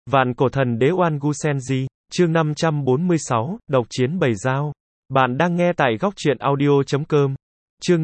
Vạn cổ thần đế Oan Gu Senji, chương 546, độc chiến bầy dao. Bạn đang nghe tại góc truyện audio.com. Chương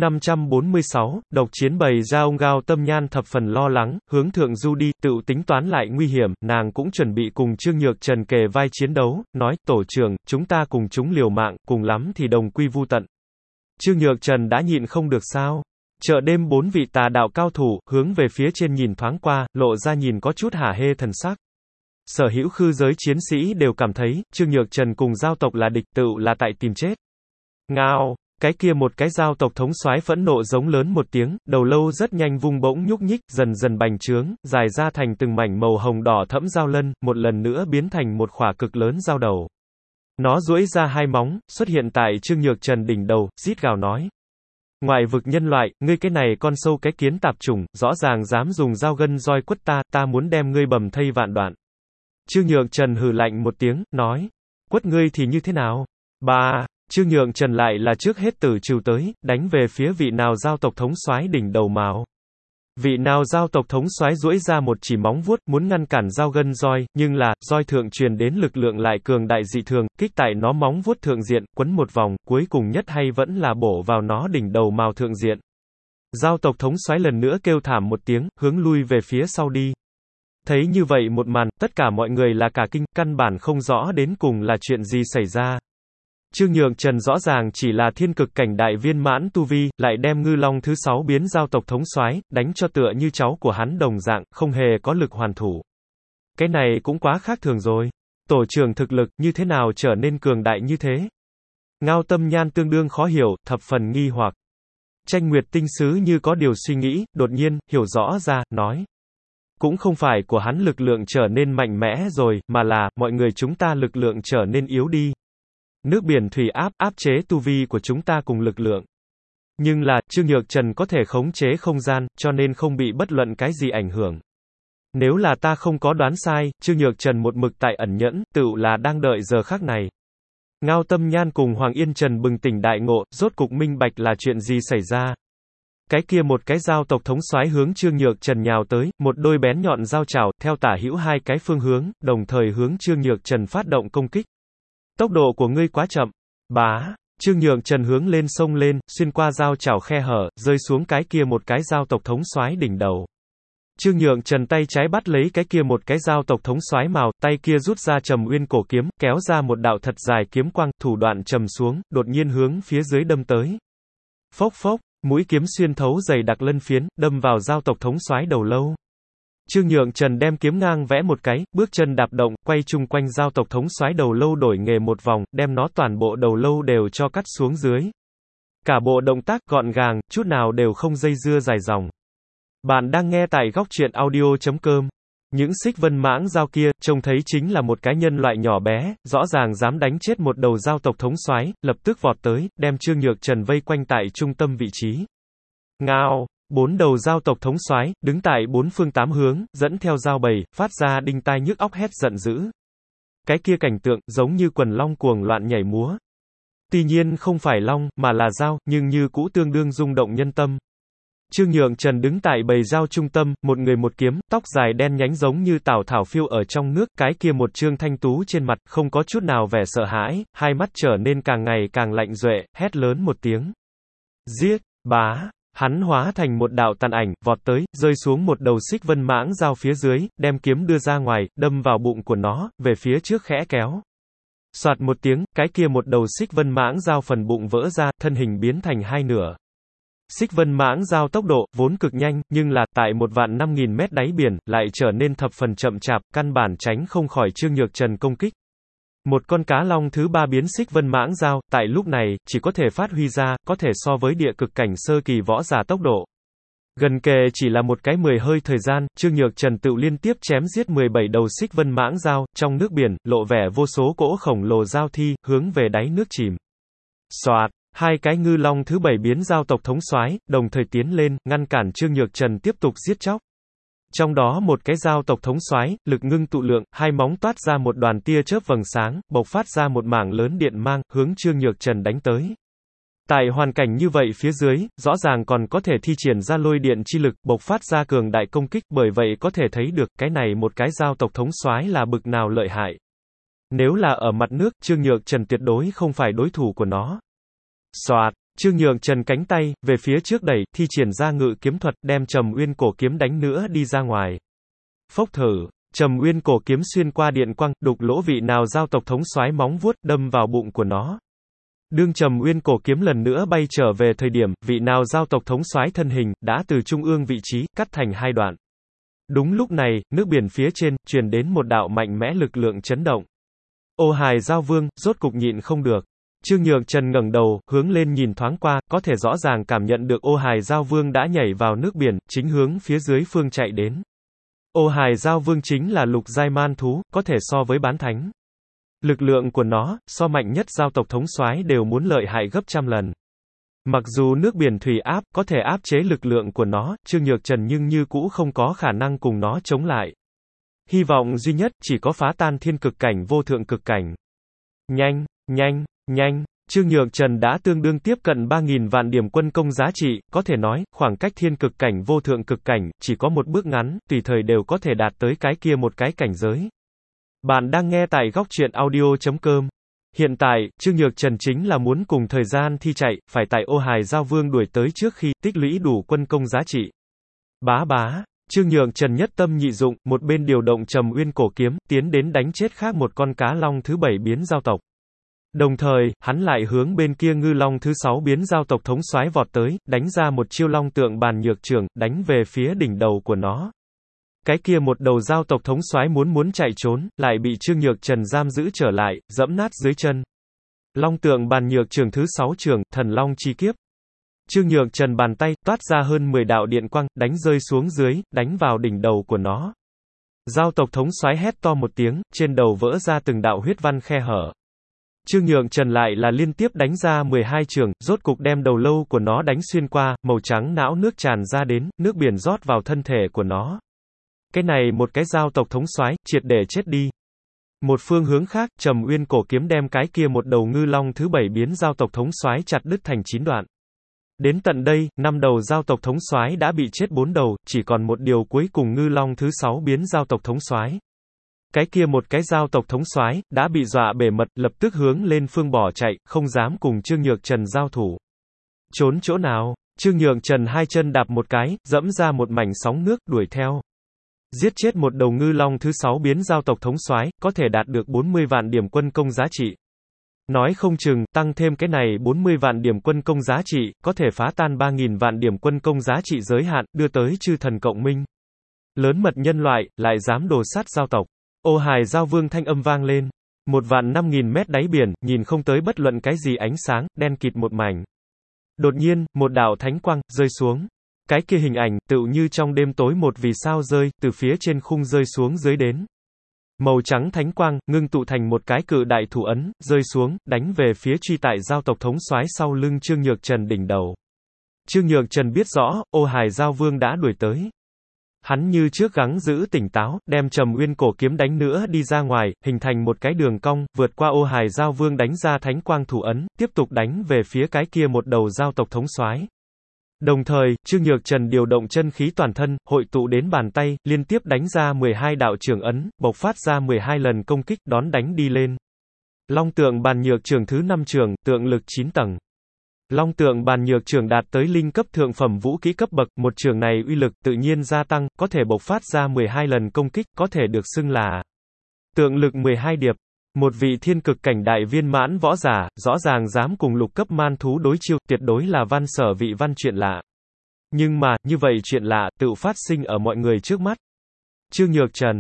546, độc chiến bầy dao. Gao Tâm Nhan thập phần lo lắng, hướng thượng du đi, tự tính toán lại nguy hiểm, nàng cũng chuẩn bị cùng Trương Nhược Trần kề vai chiến đấu, nói, tổ trưởng, chúng ta cùng chúng liều mạng, cùng lắm thì đồng quy vu tận. Trương Nhược Trần đã nhịn không được sao? Chợ đêm bốn vị tà đạo cao thủ, hướng về phía trên nhìn thoáng qua, lộ ra nhìn có chút hả hê thần sắc. Sở hữu khư giới chiến sĩ đều cảm thấy, Trương Nhược Trần cùng giao tộc là địch, tựu là tại tìm chết. Ngao, cái kia một cái giao tộc thống soái phẫn nộ giống lớn một tiếng, đầu lâu rất nhanh vung bỗng nhúc nhích, dần dần bành trướng, dài ra thành từng mảnh màu hồng đỏ thẫm dao lân, một lần nữa biến thành một khỏa cực lớn dao đầu. Nó duỗi ra hai móng, xuất hiện tại Trương Nhược Trần đỉnh đầu, rít gào nói. Ngoại vực nhân loại, ngươi cái này con sâu cái kiến tạp chủng, rõ ràng dám dùng dao gân roi quất ta, ta muốn đem ngươi bầm thây vạn đoạn. Trương Nhược Trần hừ lạnh một tiếng, nói. Quất ngươi thì như thế nào? Trương Nhược Trần lại là trước hết tử trừ tới, đánh về phía vị nào giao tộc thống soái đỉnh đầu mào. Vị nào giao tộc thống soái duỗi ra một chỉ móng vuốt, muốn ngăn cản dao gân roi, nhưng là, roi thượng truyền đến lực lượng lại cường đại dị thường, kích tại nó móng vuốt thượng diện, quấn một vòng, cuối cùng nhất hay vẫn là bổ vào nó đỉnh đầu mào thượng diện. Giao tộc thống soái lần nữa kêu thảm một tiếng, hướng lui về phía sau đi. Thấy như vậy một màn, tất cả mọi người là cả kinh, căn bản không rõ đến cùng là chuyện gì xảy ra. Trương Nhược Trần rõ ràng chỉ là thiên cực cảnh đại viên mãn tu vi, lại đem ngư long thứ 6 biến giao tộc thống soái, đánh cho tựa như cháu của hắn đồng dạng, không hề có lực hoàn thủ. Cái này cũng quá khác thường rồi. Tổ trưởng thực lực, như thế nào trở nên cường đại như thế? Ngao Tâm Nhan tương đương khó hiểu, thập phần nghi hoặc. Tranh Nguyệt tinh sứ như có điều suy nghĩ, đột nhiên, hiểu rõ ra, nói. Cũng không phải của hắn lực lượng trở nên mạnh mẽ rồi, mà là, mọi người chúng ta lực lượng trở nên yếu đi. Nước biển thủy áp chế tu vi của chúng ta cùng lực lượng. Nhưng là, Trương Nhược Trần có thể khống chế không gian, cho nên không bị bất luận cái gì ảnh hưởng. Nếu là ta không có đoán sai, Trương Nhược Trần một mực tại ẩn nhẫn, tựu là đang đợi giờ khắc này. Ngao Tâm Nhan cùng Hoàng Yên Trần bừng tỉnh đại ngộ, rốt cục minh bạch là chuyện gì xảy ra. Cái kia một cái giao tộc thống soái hướng Trương Nhược Trần nhào tới, một đôi bén nhọn dao chảo, theo tả hữu hai cái phương hướng, đồng thời hướng Trương Nhược Trần phát động công kích. Tốc độ của ngươi quá chậm. Trương Nhược Trần hướng lên sông lên, xuyên qua dao chảo khe hở, rơi xuống cái kia một cái giao tộc thống soái đỉnh đầu. Trương Nhược Trần tay trái bắt lấy cái kia một cái giao tộc thống soái mào, tay kia rút ra Trầm Uyên cổ kiếm, kéo ra một đạo thật dài kiếm quang, thủ đoạn trầm xuống, đột nhiên hướng phía dưới đâm tới. Phốc phốc, mũi kiếm xuyên thấu dày đặc lân phiến, đâm vào giao tộc thống soái đầu lâu. Trương Nhược Trần đem kiếm ngang vẽ một cái, bước chân đạp động, quay chung quanh giao tộc thống soái đầu lâu đổi nghề một vòng, đem nó toàn bộ đầu lâu đều cho cắt xuống dưới. Cả bộ động tác gọn gàng, chút nào đều không dây dưa dài dòng. Bạn đang nghe tại góc truyện audio.com. Những xích vân mãng dao kia, trông thấy chính là một cái nhân loại nhỏ bé, rõ ràng dám đánh chết một đầu giao tộc thống soái, lập tức vọt tới, đem Trương Nhược Trần vây quanh tại trung tâm vị trí. Ngao! 4 đầu giao tộc thống soái, đứng tại 4 phương 8 hướng, dẫn theo dao bầy, phát ra đinh tai nhức óc hét giận dữ. Cái kia cảnh tượng, giống như quần long cuồng loạn nhảy múa. Tuy nhiên không phải long, mà là dao, nhưng như cũ tương đương rung động nhân tâm. Trương Nhược Trần đứng tại bầy dao trung tâm, một người một kiếm, tóc dài đen nhánh giống như tảo thảo phiêu ở trong nước, cái kia một trương thanh tú trên mặt, không có chút nào vẻ sợ hãi, hai mắt trở nên càng ngày càng lạnh duệ, hét lớn một tiếng. Giết! Hắn hóa thành một đạo tàn ảnh, vọt tới, rơi xuống một đầu xích vân mãng dao phía dưới, đem kiếm đưa ra ngoài, đâm vào bụng của nó, về phía trước khẽ kéo. Soạt một tiếng, cái kia một đầu xích vân mãng dao phần bụng vỡ ra, thân hình biến thành hai nửa. Xích vân mãng dao tốc độ, vốn cực nhanh, nhưng là, tại 1.500.000 mét đáy biển, lại trở nên thập phần chậm chạp, căn bản tránh không khỏi Trương Nhược Trần công kích. Một con cá long thứ 3 biến xích vân mãng dao, tại lúc này, chỉ có thể phát huy ra, có thể so với địa cực cảnh sơ kỳ võ giả tốc độ. Gần kề chỉ là một cái 10 hơi thời gian, Trương Nhược Trần tự liên tiếp chém giết 17 đầu xích vân mãng dao, trong nước biển, lộ vẻ vô số cỗ khổng lồ dao thi, hướng về đáy nước chìm. Soạt, hai cái ngư long thứ 7 biến giao tộc thống soái, đồng thời tiến lên, ngăn cản Trương Nhược Trần tiếp tục giết chóc. Trong đó một cái giao tộc thống soái, lực ngưng tụ lượng, hai móng toát ra một đoàn tia chớp vầng sáng, bộc phát ra một mảng lớn điện mang, hướng Trương Nhược Trần đánh tới. Tại hoàn cảnh như vậy phía dưới, rõ ràng còn có thể thi triển ra lôi điện chi lực, bộc phát ra cường đại công kích, bởi vậy có thể thấy được, cái này một cái giao tộc thống soái là bực nào lợi hại. Nếu là ở mặt nước, Trương Nhược Trần tuyệt đối không phải đối thủ của nó. Soạt, Trương Nhược Trần cánh tay, về phía trước đẩy, thi triển ra ngự kiếm thuật, đem Trầm Uyên cổ kiếm đánh nữa đi ra ngoài. Phốc thử, Trầm Uyên cổ kiếm xuyên qua điện quang, đục lỗ vị nào giao tộc thống soái móng vuốt, đâm vào bụng của nó. Đương Trầm Uyên cổ kiếm lần nữa bay trở về thời điểm, vị nào giao tộc thống soái thân hình, đã từ trung ương vị trí, cắt thành hai đoạn. Đúng lúc này, nước biển phía trên, truyền đến một đạo mạnh mẽ lực lượng chấn động. Ô Hài Giao Vương, rốt cục nhịn không được. Trương Nhược Trần ngẩng đầu, hướng lên nhìn thoáng qua, có thể rõ ràng cảm nhận được Ô Hài Giao Vương đã nhảy vào nước biển, chính hướng phía dưới phương chạy đến. Ô Hài Giao Vương chính là lục giai man thú, có thể so với bán thánh. Lực lượng của nó, so mạnh nhất giao tộc thống soái đều muốn lợi hại gấp trăm lần. Mặc dù nước biển thủy áp, có thể áp chế lực lượng của nó, Trương Nhược Trần nhưng như cũ không có khả năng cùng nó chống lại. Hy vọng duy nhất, chỉ có phá tan thiên cực cảnh vô thượng cực cảnh. Nhanh, nhanh, nhanh, Trương Nhược Trần đã tương đương tiếp cận 3.000 vạn điểm quân công giá trị, có thể nói, khoảng cách thiên cực cảnh vô thượng cực cảnh, chỉ có một bước ngắn, tùy thời đều có thể đạt tới cái kia một cái cảnh giới. Bạn đang nghe tại góc truyện audio.com. Hiện tại, Trương Nhược Trần chính là muốn cùng thời gian thi chạy, phải tại Ô Hài Giao Vương đuổi tới trước khi tích lũy đủ quân công giá trị. Bá bá, Trương Nhược Trần nhất tâm nhị dụng, một bên điều động Trầm Uyên cổ kiếm, tiến đến đánh chết khác một con cá long thứ 7 biến giao tộc. Đồng thời, hắn lại hướng bên kia ngư long thứ 6 biến giao tộc thống soái vọt tới, đánh ra một chiêu long tượng bàn nhược trường, đánh về phía đỉnh đầu của nó. Cái kia một đầu giao tộc thống soái muốn chạy trốn, lại bị Trương Nhược Trần giam giữ trở lại, dẫm nát dưới chân. Long tượng bàn nhược trường thứ 6 trường, thần long chi kiếp. Trương Nhược Trần bàn tay, toát ra hơn 10 đạo điện quang, đánh rơi xuống dưới, đánh vào đỉnh đầu của nó. Giao tộc thống soái hét to một tiếng, trên đầu vỡ ra từng đạo huyết văn khe hở. Trương Nhược Trần lại là liên tiếp đánh ra 12 trường, rốt cục đem đầu lâu của nó đánh xuyên qua, màu trắng não nước tràn ra đến, nước biển rót vào thân thể của nó. Cái này một cái giao tộc thống soái, triệt để chết đi. Một phương hướng khác, Trầm Uyên cổ kiếm đem cái kia một đầu ngư long thứ 7 biến giao tộc thống soái chặt đứt thành 9 đoạn. Đến tận đây, 5 đầu giao tộc thống soái đã bị chết 4 đầu, chỉ còn một điều cuối cùng ngư long thứ 6 biến giao tộc thống soái. Cái kia một cái giao tộc thống soái đã bị dọa bể mật, lập tức hướng lên phương bỏ chạy, không dám cùng Trương Nhược Trần giao thủ. Trốn chỗ nào? Trương Nhược Trần hai chân đạp một cái, dẫm ra một mảnh sóng nước, đuổi theo. Giết chết một đầu ngư long thứ 6 biến giao tộc thống soái, có thể đạt được 40 vạn điểm quân công giá trị. Nói không chừng, tăng thêm cái này 40 vạn điểm quân công giá trị, có thể phá tan 3.000 vạn điểm quân công giá trị giới hạn, đưa tới chư thần cộng minh. Lớn mật nhân loại, lại dám đồ sát giao tộc. Ô Hài Giao Vương thanh âm vang lên. 1.500.000 mét đáy biển, nhìn không tới bất luận cái gì ánh sáng, đen kịt một mảnh. Đột nhiên, một đạo thánh quang, rơi xuống. Cái kia hình ảnh, tựu như trong đêm tối một vì sao rơi, từ phía trên khung rơi xuống dưới đến. Màu trắng thánh quang, ngưng tụ thành một cái cự đại thủ ấn, rơi xuống, đánh về phía truy tại giao tộc thống soái sau lưng Trương Nhược Trần đỉnh đầu. Trương Nhược Trần biết rõ, Ô Hài Giao Vương đã đuổi tới. Hắn như trước gắng giữ tỉnh táo, đem Trầm Uyên cổ kiếm đánh nữa đi ra ngoài, hình thành một cái đường cong, vượt qua Ô Hài Giao Vương đánh ra thánh quang thủ ấn, tiếp tục đánh về phía cái kia một đầu giao tộc thống soái. Đồng thời, Trương Nhược Trần điều động chân khí toàn thân, hội tụ đến bàn tay, liên tiếp đánh ra 12 đạo trường ấn, bộc phát ra 12 lần công kích, đón đánh đi lên. Long tượng bàn nhược trường thứ 5 trường, tượng lực 9 tầng. Long tượng bàn nhược trường đạt tới linh cấp thượng phẩm vũ kỹ cấp bậc, một trường này uy lực tự nhiên gia tăng, có thể bộc phát ra 12 lần công kích, có thể được xưng là tượng lực 12 điệp. Một vị thiên cực cảnh đại viên mãn võ giả, rõ ràng dám cùng lục cấp man thú đối chiêu, tuyệt đối là văn sở vị văn chuyện lạ. Nhưng mà, như vậy chuyện lạ, tự phát sinh ở mọi người trước mắt. Trương Nhược Trần,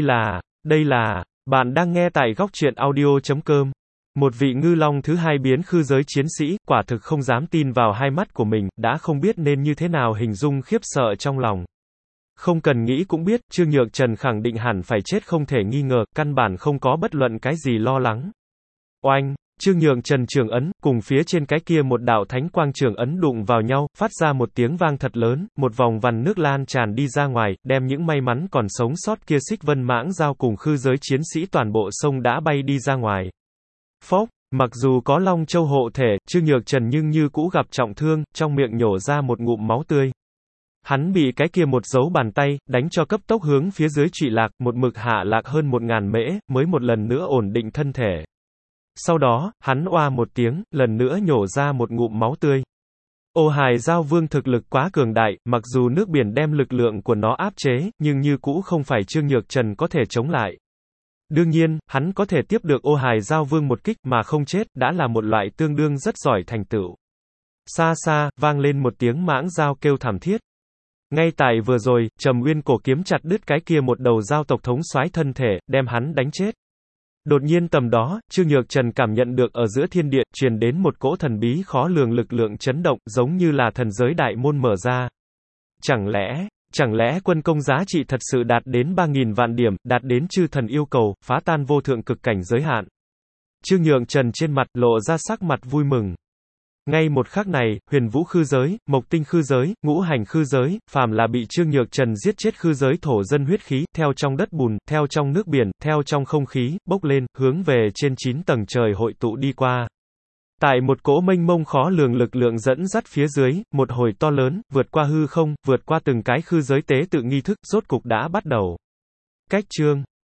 đây là, bạn đang nghe tại góc truyện audio.com. Một vị ngư long thứ 2 biến khư giới chiến sĩ, quả thực không dám tin vào hai mắt của mình, đã không biết nên như thế nào hình dung khiếp sợ trong lòng. Không cần nghĩ cũng biết, Trương Nhược Trần khẳng định hẳn phải chết không thể nghi ngờ, căn bản không có bất luận cái gì lo lắng. Oanh, Trương Nhược Trần trường ấn, cùng phía trên cái kia một đạo thánh quang trường ấn đụng vào nhau, phát ra một tiếng vang thật lớn, một vòng vằn nước lan tràn đi ra ngoài, đem những may mắn còn sống sót kia xích vân mãng giao cùng khư giới chiến sĩ toàn bộ sông đã bay đi ra ngoài. Phốc, Mặc dù có Long Châu hộ thể, Trương Nhược Trần nhưng như cũ gặp trọng thương, trong miệng nhổ ra một ngụm máu tươi. Hắn bị cái kia một dấu bàn tay, đánh cho cấp tốc hướng phía dưới trụy lạc, một mực hạ lạc hơn 1000 mễ, mới một lần nữa ổn định thân thể. Sau đó, hắn oa một tiếng, lần nữa nhổ ra một ngụm máu tươi. Ô Hài Giao Vương thực lực quá cường đại, mặc dù nước biển đem lực lượng của nó áp chế, nhưng như cũ không phải Trương Nhược Trần có thể chống lại. Đương nhiên, hắn có thể tiếp được Ô Hài Giao Vương một kích mà không chết, đã là một loại tương đương rất giỏi thành tựu. Xa xa, vang lên một tiếng mãng dao kêu thảm thiết. Ngay tại vừa rồi, Trầm Nguyên cổ kiếm chặt đứt cái kia một đầu giao tộc thống soái thân thể, đem hắn đánh chết. Đột nhiên tầm đó, Trương Nhược Trần cảm nhận được ở giữa thiên địa, truyền đến một cỗ thần bí khó lường lực lượng chấn động, giống như là thần giới đại môn mở ra. Chẳng lẽ quân công giá trị thật sự đạt đến 3000 vạn điểm, đạt đến chư thần yêu cầu, phá tan vô thượng cực cảnh giới hạn. Trương Nhược Trần trên mặt lộ ra sắc mặt vui mừng. Ngay một khắc này, Huyền Vũ khư giới, Mộc Tinh khư giới, Ngũ Hành khư giới, phàm là bị Trương Nhược Trần giết chết khư giới thổ dân huyết khí, theo trong đất bùn, theo trong nước biển, theo trong không khí, bốc lên, hướng về trên 9 tầng trời hội tụ đi qua. Tại một cỗ mênh mông khó lường lực lượng dẫn dắt phía dưới, một hồi to lớn, vượt qua hư không, vượt qua từng cái khư giới tế tự nghi thức, rốt cục đã bắt đầu. Cách chương